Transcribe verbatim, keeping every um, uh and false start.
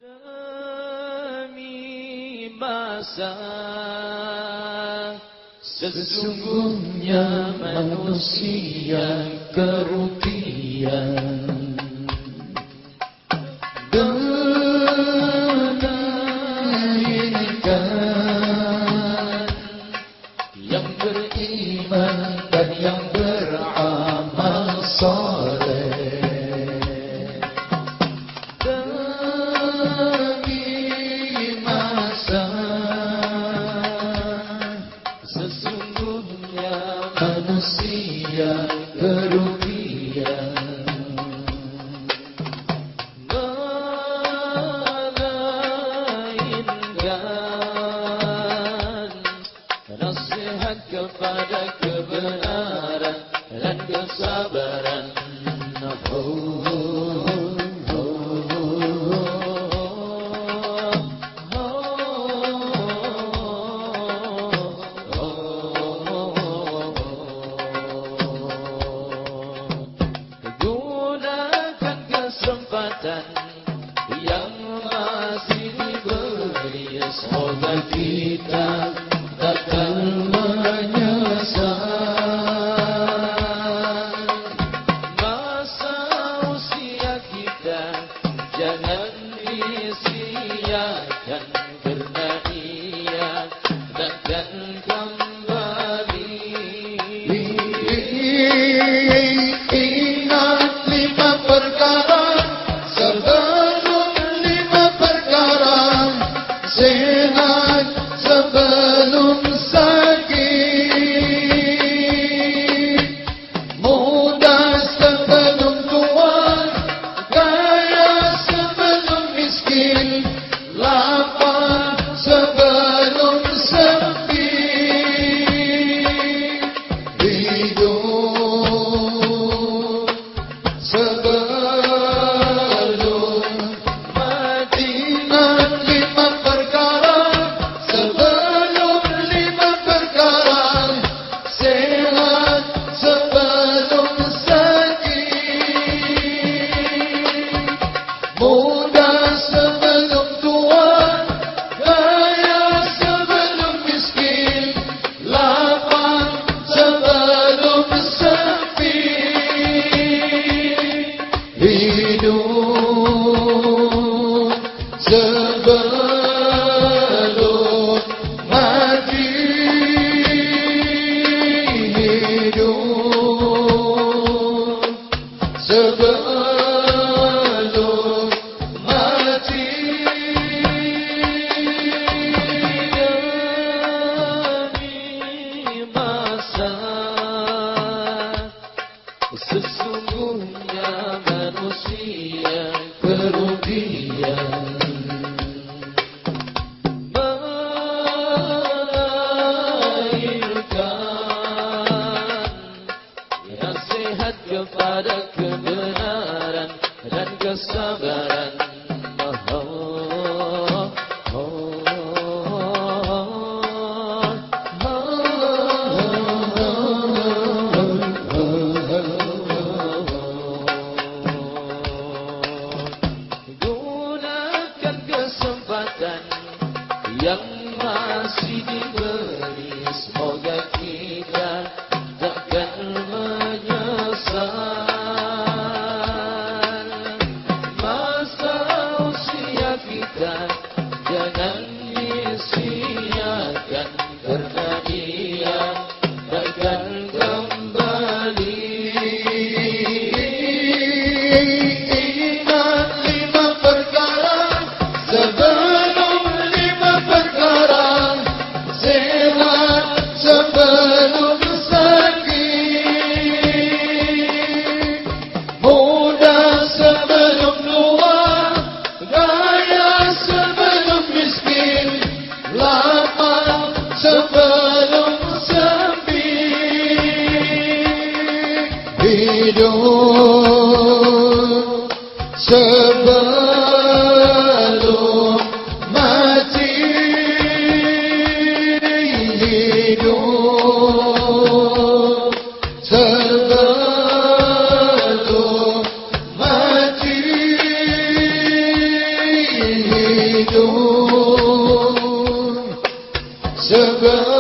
Demi masa sesungguhnya manusia kerugian. Melainkan yang beriman dan yang beramal soleh. Manusia kerugian. Melainkan nasihat kepada kebenaran dan kesabaran. Oh, yang masih diberi, semoga kita takkan menyesal. Masa usia kita jangan disia-siakan, karena ia takkan kembali. Ingat lima perkara sebelum lima perkara, sehat sebelum sakit, muda sebelum tua, kaya sebelum miskin, lapar sebelum sepi. Hidup sebelum lima perkara, sebelum lima perkara, sehat sebelum sakit, muda sebelum tua, kaya sebelum miskin, lapar sebelum sepi. Hidup sebelum mati, hidup sebelum mati. Demi masa sesungguhnya manusia kerugian. Nasihat kepada kebenaran dan kesabaran. Oh, oh, gunakan kesempatan yang masih diberi, semoga kita takkan menyesal. Masa usia kita jangan disia-siakan, karena dia takkan kembali. Ingat lima perkara sebelum lima perkara, tidur sebab